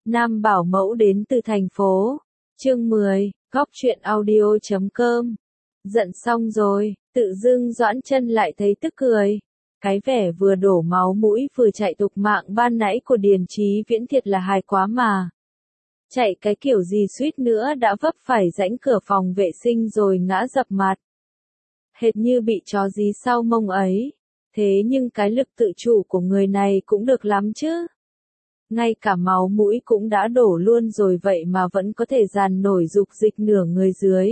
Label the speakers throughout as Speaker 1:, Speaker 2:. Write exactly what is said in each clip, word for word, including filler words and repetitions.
Speaker 1: Nam bảo mẫu đến từ thành phố. Chương mười, góc truyện audio chấm com. Giận xong rồi, tự dưng Doãn Chân lại thấy tức cười. Cái vẻ vừa đổ máu mũi vừa chạy tục mạng ban nãy của Điền Chí Viễn thiệt là hài quá mà. Chạy cái kiểu gì suýt nữa đã vấp phải rãnh cửa phòng vệ sinh rồi ngã dập mặt. Hệt như bị chó dí sau mông ấy. Thế nhưng cái lực tự chủ của người này cũng được lắm chứ. Ngay cả máu mũi cũng đã đổ luôn rồi vậy mà vẫn có thể dàn nổi dục dịch nửa người dưới.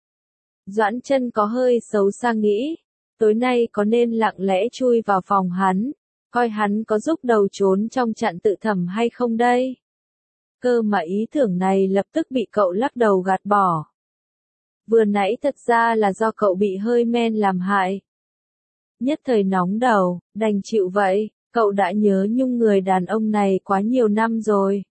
Speaker 1: Doãn Chân có hơi xấu xa nghĩ, tối nay có nên lặng lẽ chui vào phòng hắn, coi hắn có giúp đầu trốn trong trận tự thẩm hay không đây. Cơ mà ý tưởng này lập tức bị cậu lắc đầu gạt bỏ. Vừa nãy thật ra là do cậu bị hơi men làm hại. Nhất thời nóng đầu, đành chịu vậy. Cậu đã nhớ nhung người đàn ông này quá nhiều năm rồi.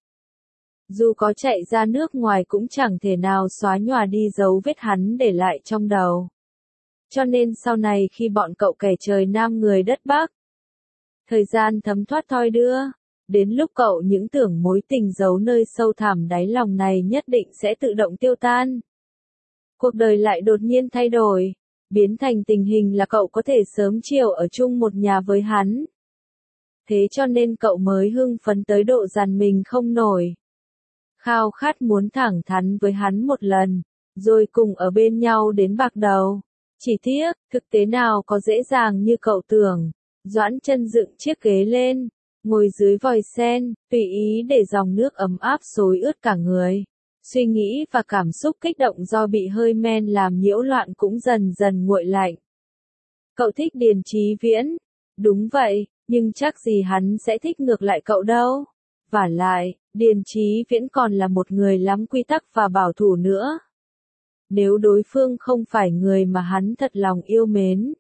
Speaker 1: Dù có chạy ra nước ngoài cũng chẳng thể nào xóa nhòa đi dấu vết hắn để lại trong đầu. Cho nên sau này khi bọn cậu kẻ trời Nam người đất Bắc, thời gian thấm thoát thoi đưa, đến lúc cậu những tưởng mối tình giấu nơi sâu thẳm đáy lòng này nhất định sẽ tự động tiêu tan. Cuộc đời lại đột nhiên thay đổi, biến thành tình hình là cậu có thể sớm chiều ở chung một nhà với hắn. Thế cho nên cậu mới hưng phấn tới độ dằn mình không nổi. Khao khát muốn thẳng thắn với hắn một lần, rồi cùng ở bên nhau đến bạc đầu. Chỉ tiếc, thực tế nào có dễ dàng như cậu tưởng. Doãn Chân dựng chiếc ghế lên, ngồi dưới vòi sen, tùy ý để dòng nước ấm áp xối ướt cả người. Suy nghĩ và cảm xúc kích động do bị hơi men làm nhiễu loạn cũng dần dần nguội lạnh. Cậu thích Điền Chí Viễn. Đúng vậy. Nhưng chắc gì hắn sẽ thích ngược lại cậu đâu. Vả lại, Điền Chí Viễn còn là một người lắm quy tắc và bảo thủ nữa. Nếu đối phương không phải người mà hắn thật lòng yêu mến,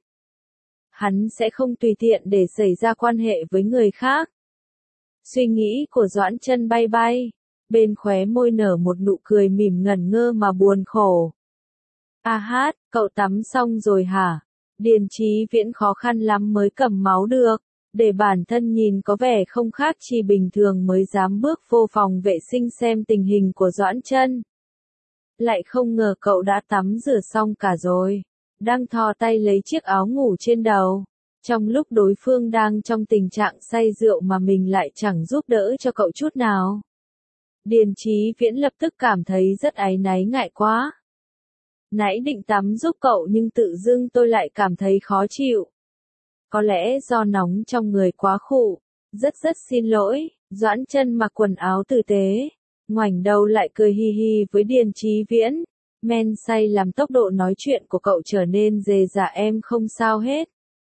Speaker 1: hắn sẽ không tùy tiện để xảy ra quan hệ với người khác. Suy nghĩ của Doãn Chân bay bay, bên khóe môi nở một nụ cười mỉm ngẩn ngơ mà buồn khổ. A hát, cậu tắm xong rồi hả? Điền Chí Viễn khó khăn lắm mới cầm máu được. Để bản thân nhìn có vẻ không khác chi bình thường mới dám bước vô phòng vệ sinh xem tình hình của Doãn Chân. Lại không ngờ cậu đã tắm rửa xong cả rồi. Đang thò tay lấy chiếc áo ngủ trên đầu. Trong lúc đối phương đang trong tình trạng say rượu mà mình lại chẳng giúp đỡ cho cậu chút nào. Điền Chí Viễn lập tức cảm thấy rất áy náy ngại quá. Nãy định tắm giúp cậu nhưng tự dưng tôi lại cảm thấy khó chịu. Có lẽ do nóng trong người quá khụ. Rất rất xin lỗi. Doãn Chân mặc quần áo tử tế, ngoảnh đầu lại cười hi hi với Điền Chí Viễn. Men say làm tốc độ nói chuyện của cậu trở nên dề dả. Em không sao hết.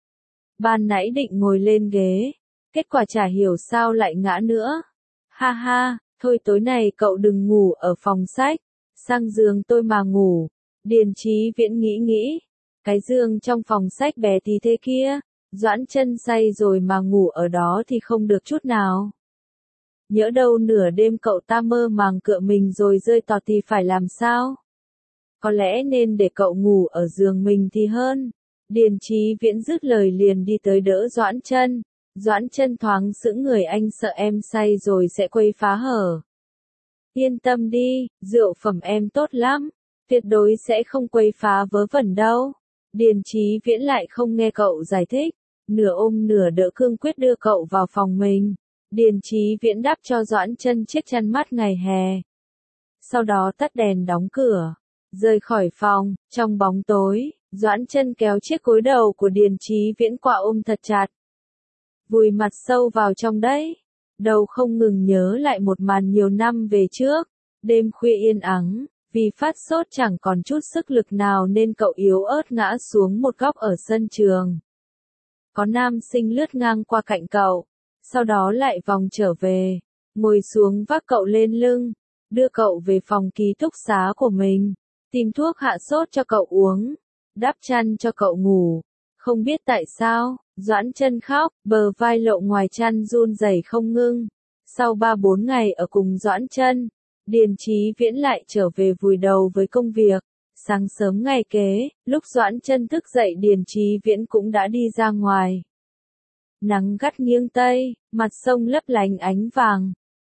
Speaker 1: Ban nãy định ngồi lên ghế, kết quả chả hiểu sao lại ngã nữa. Ha ha, thôi tối nay cậu đừng ngủ ở phòng sách, sang giường tôi mà ngủ. Điền Chí Viễn nghĩ nghĩ, cái giường trong phòng sách bé tí thế kia. Doãn Chân say rồi mà ngủ ở đó thì không được chút nào. Nhỡ đâu nửa đêm cậu ta mơ màng cựa mình rồi rơi tọt thì phải làm sao? Có lẽ nên để cậu ngủ ở giường mình thì hơn. Điền Chí Viễn dứt lời liền đi tới đỡ Doãn Chân. Doãn Chân thoáng sững người, anh sợ em say rồi sẽ quấy phá hở. Yên tâm đi, rượu phẩm em tốt lắm, tuyệt đối sẽ không quấy phá vớ vẩn đâu. Điền Chí Viễn lại không nghe cậu giải thích. Nửa ôm nửa đỡ cương quyết đưa cậu vào phòng mình. Điền Chí Viễn đắp cho Doãn Chân chiếc chăn mát ngày hè. Sau đó tắt đèn đóng cửa, rời khỏi phòng. Trong bóng tối, Doãn Chân kéo chiếc gối đầu của Điền Chí Viễn qua ôm thật chặt. Vùi mặt sâu vào trong đấy. Đầu không ngừng nhớ lại một màn nhiều năm về trước. Đêm khuya yên ắng, vì phát sốt chẳng còn chút sức lực nào nên cậu yếu ớt ngã xuống một góc ở sân trường. Có nam sinh lướt ngang qua cạnh cậu, sau đó lại vòng trở về, ngồi xuống vác cậu lên lưng, đưa cậu về phòng ký túc xá của mình, tìm thuốc hạ sốt cho cậu uống, đắp chăn cho cậu ngủ. Không biết tại sao, Doãn Chân khóc, bờ vai lộ ngoài chăn run rẩy không ngưng. Sau ba bốn ngày ở cùng Doãn Chân, Điền Chí Viễn lại trở về vùi đầu với công việc. Sáng sớm ngày kế, lúc Doãn Chân thức dậy Điền Chí Viễn cũng đã đi ra ngoài. Nắng gắt nghiêng tây, mặt sông lấp lánh ánh vàng,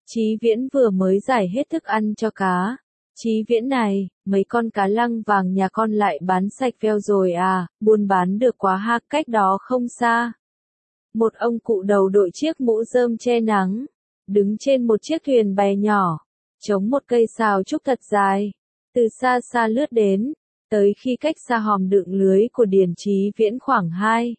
Speaker 1: Chí Viễn vừa mới giải hết thức ăn cho cá. Chí Viễn này, mấy con cá lăng vàng nhà con lại bán sạch veo rồi à, buôn bán được quá ha, cách đó không xa. Một ông cụ đầu đội chiếc mũ rơm che nắng, đứng trên một chiếc thuyền bè nhỏ, chống một cây sào trúc thật dài, từ xa xa lướt đến, tới khi cách xa hòm đựng lưới của Điền Chí Viễn khoảng hai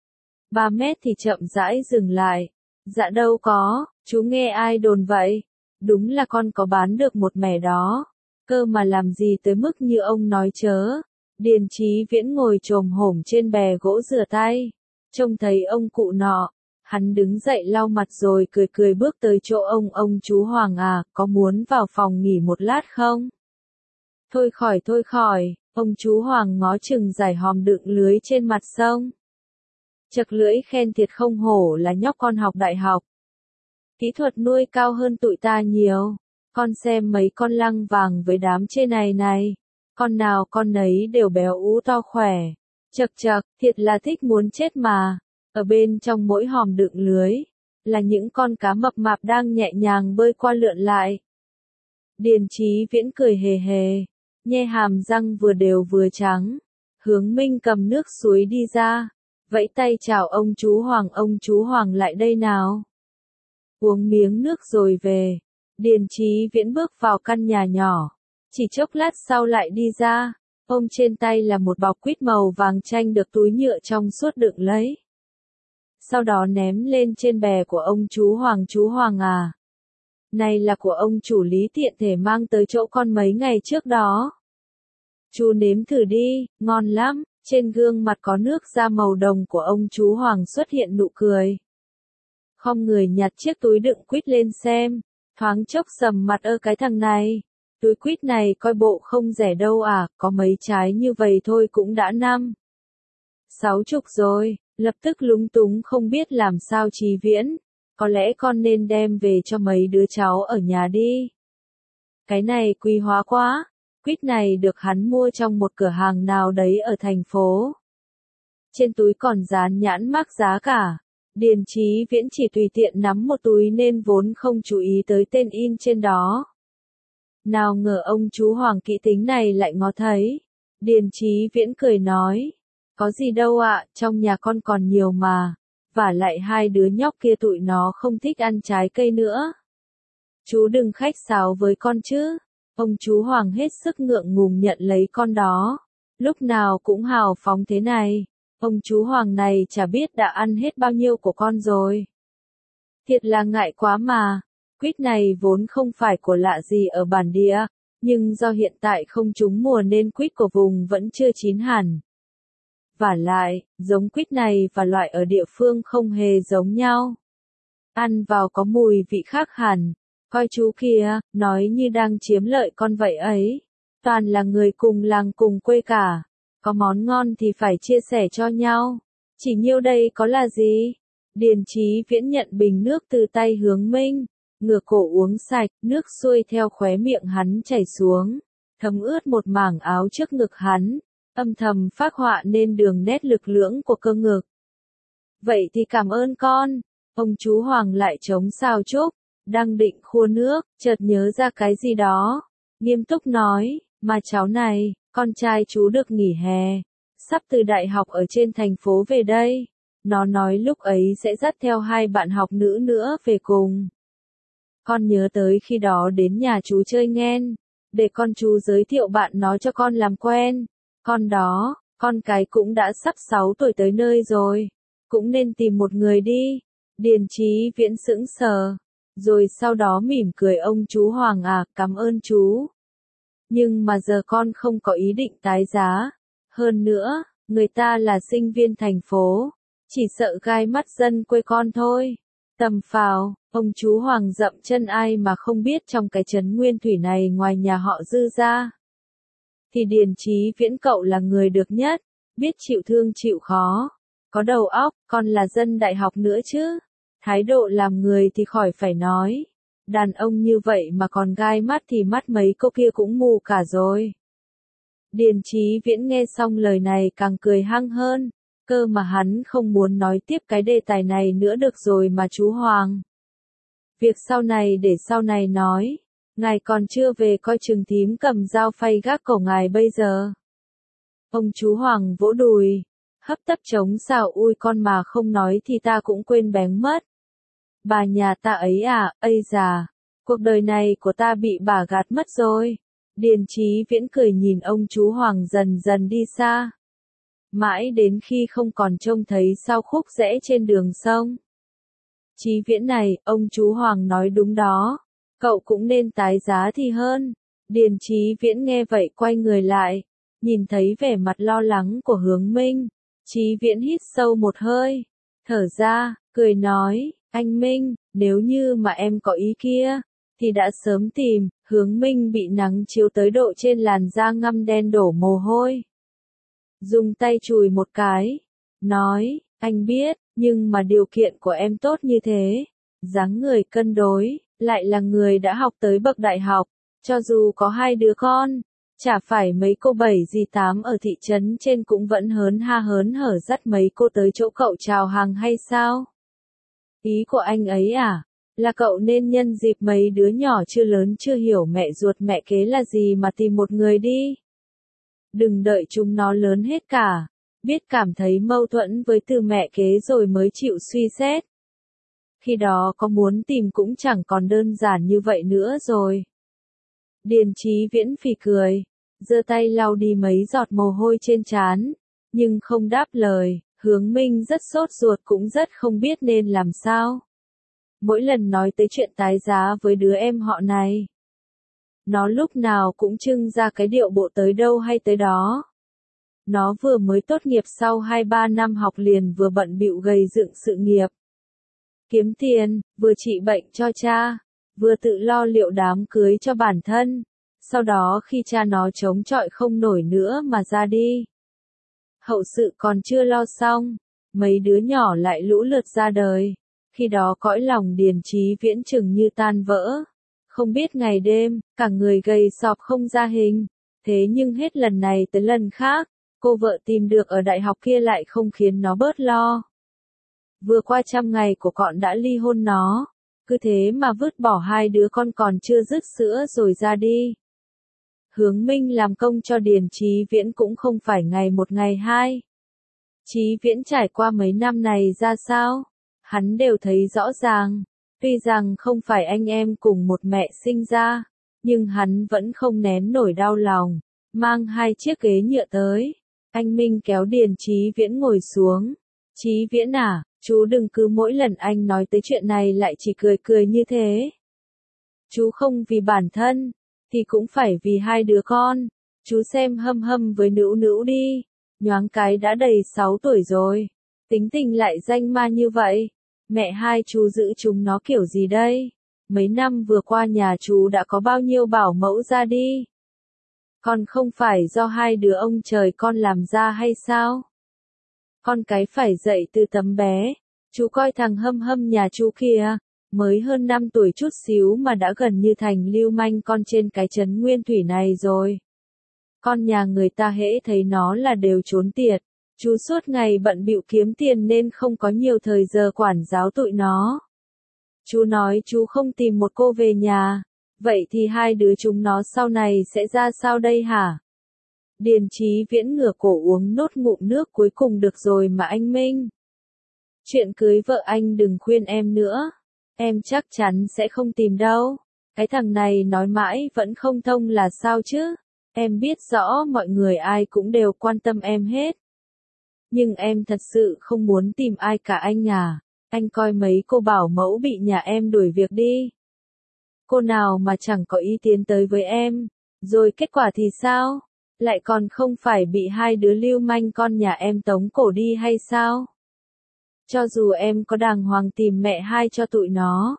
Speaker 1: ba mét thì chậm rãi dừng lại. Dạ đâu có, chú nghe ai đồn vậy? Đúng là con có bán được một mẻ đó. Cơ mà làm gì tới mức như ông nói chớ. Điền Chí Viễn ngồi chồm hổm trên bè gỗ rửa tay. Trông thấy ông cụ nọ. Hắn đứng dậy lau mặt rồi cười cười bước tới chỗ ông. Ông chú Hoàng à, có muốn vào phòng nghỉ một lát không? Thôi khỏi thôi khỏi, ông chú Hoàng ngó chừng giải hòm đựng lưới trên mặt sông. Chật lưỡi khen thiệt không hổ là nhóc con học đại học. Kỹ thuật nuôi cao hơn tụi ta nhiều. Con xem mấy con lăng vàng với đám trên này này. Con nào con nấy đều béo ú to khỏe. Chật chật, thiệt là thích muốn chết mà. Ở bên trong mỗi hòm đựng lưới, là những con cá mập mạp đang nhẹ nhàng bơi qua lượn lại. Điền Chí Viễn cười hề hề, nhe hàm răng vừa đều vừa trắng. Hướng Minh cầm nước suối đi ra, vẫy tay chào ông chú Hoàng. Ông chú Hoàng lại đây nào. Uống miếng nước rồi về. Điền Chí Viễn bước vào căn nhà nhỏ. Chỉ chốc lát sau lại đi ra. Ôm trên tay là một bọc quýt màu vàng chanh được túi nhựa trong suốt đựng lấy. Sau đó ném lên trên bè của ông chú Hoàng. Chú Hoàng à, này là của ông chủ Lý tiện thể mang tới chỗ con mấy ngày trước đó. Chú nếm thử đi, ngon lắm. Trên gương mặt có nước da màu đồng của ông chú Hoàng xuất hiện nụ cười. Khom người nhặt chiếc túi đựng quýt lên xem, thoáng chốc sầm mặt ơ cái thằng này. Túi quýt này coi bộ không rẻ đâu à, có mấy trái như vậy thôi cũng đã năm sáu chục rồi, lập tức lúng túng không biết làm sao. Chí Viễn, có lẽ con nên đem về cho mấy đứa cháu ở nhà đi. Cái này quý hóa quá. Quýt này được hắn mua trong một cửa hàng nào đấy ở thành phố. Trên túi còn dán nhãn mác giá cả. Điền Chí Viễn chỉ tùy tiện nắm một túi nên vốn không chú ý tới tên in trên đó. Nào ngờ ông chú Hoàng kỹ tính này lại ngó thấy. Điền Chí Viễn cười nói, có gì đâu ạ, trong nhà con còn nhiều mà. Vả lại hai đứa nhóc kia tụi nó không thích ăn trái cây nữa. Chú đừng khách sáo với con chứ. Ông chú Hoàng hết sức ngượng ngùng nhận lấy con đó. Lúc nào cũng hào phóng thế này. Ông chú Hoàng này chả biết đã ăn hết bao nhiêu của con rồi. Thiệt là ngại quá mà. Quýt này vốn không phải của lạ gì ở bản địa, nhưng do hiện tại không trúng mùa nên quýt của vùng vẫn chưa chín hẳn. Vả lại, giống quýt này và loại ở địa phương không hề giống nhau. Ăn vào có mùi vị khác hẳn. Coi chú kia, nói như đang chiếm lợi con vậy ấy. Toàn là người cùng làng cùng quê cả. Có món ngon thì phải chia sẻ cho nhau. Chỉ nhiêu đây có là gì? Điền Chí Viễn nhận bình nước từ tay Hướng Minh. Ngửa cổ uống sạch, nước xuôi theo khóe miệng hắn chảy xuống. Thấm ướt một mảng áo trước ngực hắn. Âm thầm phác họa nên đường nét lực lưỡng của cơ ngực. Vậy thì cảm ơn con. Ông chú Hoàng lại chống sao trúc. Đang định khua nước, chợt nhớ ra cái gì đó. Nghiêm túc nói, mà cháu này, con trai chú được nghỉ hè. Sắp từ đại học ở trên thành phố về đây. Nó nói lúc ấy sẽ dắt theo hai bạn học nữ nữa về cùng. Con nhớ tới khi đó đến nhà chú chơi nghen. Để con chú giới thiệu bạn nó cho con làm quen. Con đó, con cái cũng đã sắp sáu tuổi tới nơi rồi. Cũng nên tìm một người đi. Điền Chí Viễn sững sờ. Rồi sau đó mỉm cười ông chú Hoàng à, cảm ơn chú. Nhưng mà giờ con không có ý định tái giá. Hơn nữa, người ta là sinh viên thành phố. Chỉ sợ gai mắt dân quê con thôi. Tầm phào, ông chú Hoàng dậm chân ai mà không biết trong cái trấn Nguyên Thủy này ngoài nhà họ Dư ra. Thì Điền Chí Viễn cậu là người được nhất. Biết chịu thương chịu khó. Có đầu óc, còn là dân đại học nữa chứ. Thái độ làm người thì khỏi phải nói. Đàn ông như vậy mà còn gai mắt thì mắt mấy cô kia cũng mù cả rồi. Điền Chí Viễn nghe xong lời này càng cười hăng hơn. Cơ mà hắn không muốn nói tiếp cái đề tài này nữa được rồi mà chú Hoàng. Việc sau này để sau này nói. Ngài còn chưa về coi chừng thím cầm dao phay gác cổ ngài bây giờ. Ông chú Hoàng vỗ đùi. Hấp tấp chống xào ui con mà không nói thì ta cũng quên bén mất. Bà nhà ta ấy à, ây già. Cuộc đời này của ta bị bà gạt mất rồi. Điền Chí Viễn cười nhìn ông chú Hoàng dần dần đi xa. Mãi đến khi không còn trông thấy sao khúc rẽ trên đường sông. Chí Viễn này, ông chú Hoàng nói đúng đó. Cậu cũng nên tái giá thì hơn. Điền Chí Viễn nghe vậy quay người lại. Nhìn thấy vẻ mặt lo lắng của Hướng Minh. Chí Viễn hít sâu một hơi. Thở ra, cười nói, anh Minh, nếu như mà em có ý kia, thì đã sớm tìm. Hướng Minh bị nắng chiếu tới độ trên làn da ngăm đen đổ mồ hôi. Dùng tay chùi một cái. Nói, anh biết, nhưng mà điều kiện của em tốt như thế. Dáng người cân đối, lại là người đã học tới bậc đại học. Cho dù có hai đứa con, chả phải mấy cô bảy gì tám ở thị trấn trên cũng vẫn hớn ha hớn hở dắt mấy cô tới chỗ cậu chào hàng hay sao? Ý của anh ấy à? Là cậu nên nhân dịp mấy đứa nhỏ chưa lớn chưa hiểu mẹ ruột mẹ kế là gì mà tìm một người đi. Đừng đợi chúng nó lớn hết cả. Biết cảm thấy mâu thuẫn với từ mẹ kế rồi mới chịu suy xét. Khi đó có muốn tìm cũng chẳng còn đơn giản như vậy nữa rồi. Điền Chí Viễn phì cười, giơ tay lau đi mấy giọt mồ hôi trên trán, nhưng không đáp lời. Hướng Minh rất sốt ruột cũng rất không biết nên làm sao. Mỗi lần nói tới chuyện tái giá với đứa em họ này, nó lúc nào cũng trưng ra cái điệu bộ tới đâu hay tới đó. Nó vừa mới tốt nghiệp sau hai ba năm học liền vừa bận bịu gầy dựng sự nghiệp. Kiếm tiền, vừa trị bệnh cho cha, vừa tự lo liệu đám cưới cho bản thân. Sau đó khi cha nó chống chọi không nổi nữa mà ra đi. Hậu sự còn chưa lo xong, mấy đứa nhỏ lại lũ lượt ra đời. Khi đó cõi lòng Điền Chí Viễn chừng như tan vỡ. Không biết ngày đêm, cả người gầy sọp không ra hình. Thế nhưng hết lần này tới lần khác, cô vợ tìm được ở đại học kia lại không khiến nó bớt lo. Vừa qua trăm ngày của con đã ly hôn nó. Cứ thế mà vứt bỏ hai đứa con còn chưa dứt sữa rồi ra đi. Hướng Minh làm công cho Điền Chí Viễn cũng không phải ngày một ngày hai. Chí Viễn trải qua mấy năm này ra sao? Hắn đều thấy rõ ràng. Tuy rằng không phải anh em cùng một mẹ sinh ra, nhưng hắn vẫn không nén nổi đau lòng. Mang hai chiếc ghế nhựa tới. Anh Minh kéo Điền Chí Viễn ngồi xuống. Chí Viễn à, chú đừng cứ mỗi lần anh nói tới chuyện này lại chỉ cười cười như thế. Chú không vì bản thân, thì cũng phải vì hai đứa con. Chú xem Hâm Hâm với Nữu Nữu đi. Nhoáng cái đã đầy sáu tuổi rồi. Tính tình lại danh ma như vậy. Mẹ hai chú giữ chúng nó kiểu gì đây? Mấy năm vừa qua nhà chú đã có bao nhiêu bảo mẫu ra đi? Còn không phải do hai đứa ông trời con làm ra hay sao? Con cái phải dạy từ tấm bé. Chú coi thằng Hâm Hâm nhà chú kìa, mới hơn năm tuổi chút xíu mà đã gần như thành lưu manh con trên cái trấn Nguyên Thủy này rồi. Con nhà người ta hễ thấy nó là đều trốn tiệt. Chú suốt ngày bận bịu kiếm tiền nên không có nhiều thời giờ quản giáo tụi nó. Chú nói chú không tìm một cô về nhà. Vậy thì hai đứa chúng nó sau này sẽ ra sao đây hả? Điền Chí Viễn ngửa cổ uống nốt ngụm nước cuối cùng được rồi mà anh Minh. Chuyện cưới vợ anh đừng khuyên em nữa. Em chắc chắn sẽ không tìm đâu. Cái thằng này nói mãi vẫn không thông là sao chứ? Em biết rõ mọi người ai cũng đều quan tâm em hết. Nhưng em thật sự không muốn tìm ai cả anh à. Anh coi mấy cô bảo mẫu bị nhà em đuổi việc đi. Cô nào mà chẳng có ý tiến tới với em. Rồi kết quả thì sao? Lại còn không phải bị hai đứa lưu manh con nhà em tống cổ đi hay sao? Cho dù em có đàng hoàng tìm mẹ hai cho tụi nó.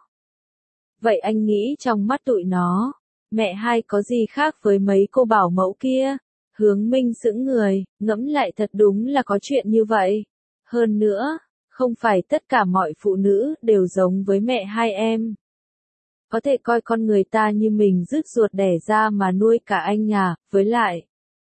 Speaker 1: Vậy anh nghĩ trong mắt tụi nó, mẹ hai có gì khác với mấy cô bảo mẫu kia? Hướng Minh sững người, ngẫm lại thật đúng là có chuyện như vậy. Hơn nữa, không phải tất cả mọi phụ nữ đều giống với mẹ hai em. Có thể coi con người ta như mình rứt ruột đẻ ra mà nuôi cả anh à, với lại.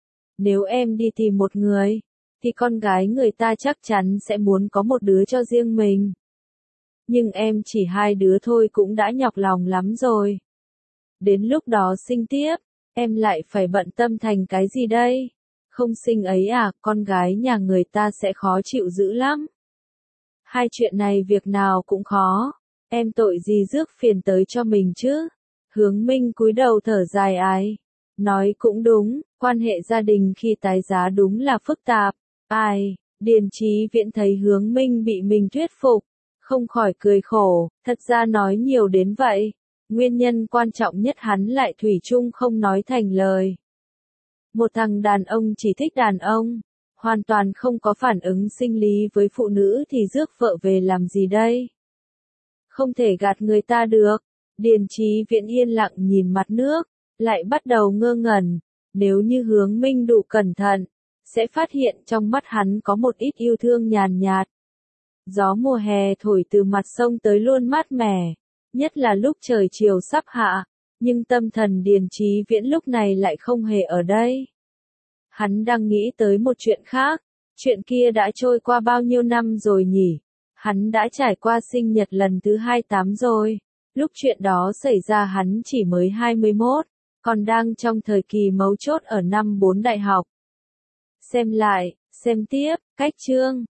Speaker 1: Nếu em đi tìm một người, thì con gái người ta chắc chắn sẽ muốn có một đứa cho riêng mình. Nhưng em chỉ hai đứa thôi cũng đã nhọc lòng lắm rồi. Đến lúc đó sinh tiếp, em lại phải bận tâm thành cái gì đây? Không sinh ấy à, con gái nhà người ta sẽ khó chịu dữ lắm. Hai chuyện này việc nào cũng khó, em tội gì rước phiền tới cho mình chứ? Hướng Minh cúi đầu thở dài ai. Nói cũng đúng, quan hệ gia đình khi tái giá đúng là phức tạp. Ai, Điền Chí Viễn thấy Hướng Minh bị mình thuyết phục, không khỏi cười khổ, thật ra nói nhiều đến vậy. Nguyên nhân quan trọng nhất hắn lại thủy chung không nói thành lời. Một thằng đàn ông chỉ thích đàn ông, hoàn toàn không có phản ứng sinh lý với phụ nữ thì rước vợ về làm gì đây? Không thể gạt người ta được. Điền Chí Viễn yên lặng nhìn mặt nước, lại bắt đầu ngơ ngẩn. Nếu như Hướng Minh đủ cẩn thận, sẽ phát hiện trong mắt hắn có một ít yêu thương nhàn nhạt. Gió mùa hè thổi từ mặt sông tới luôn mát mẻ, nhất là lúc trời chiều sắp hạ, nhưng tâm thần Điền Chí Viễn lúc này lại không hề ở đây. Hắn đang nghĩ tới một chuyện khác, chuyện kia đã trôi qua bao nhiêu năm rồi nhỉ? Hắn đã trải qua sinh nhật lần thứ hai mươi tám rồi, lúc chuyện đó xảy ra hắn chỉ mới hai mươi mốt, còn đang trong thời kỳ mấu chốt ở năm bốn đại học. Xem lại, xem tiếp, cách chương.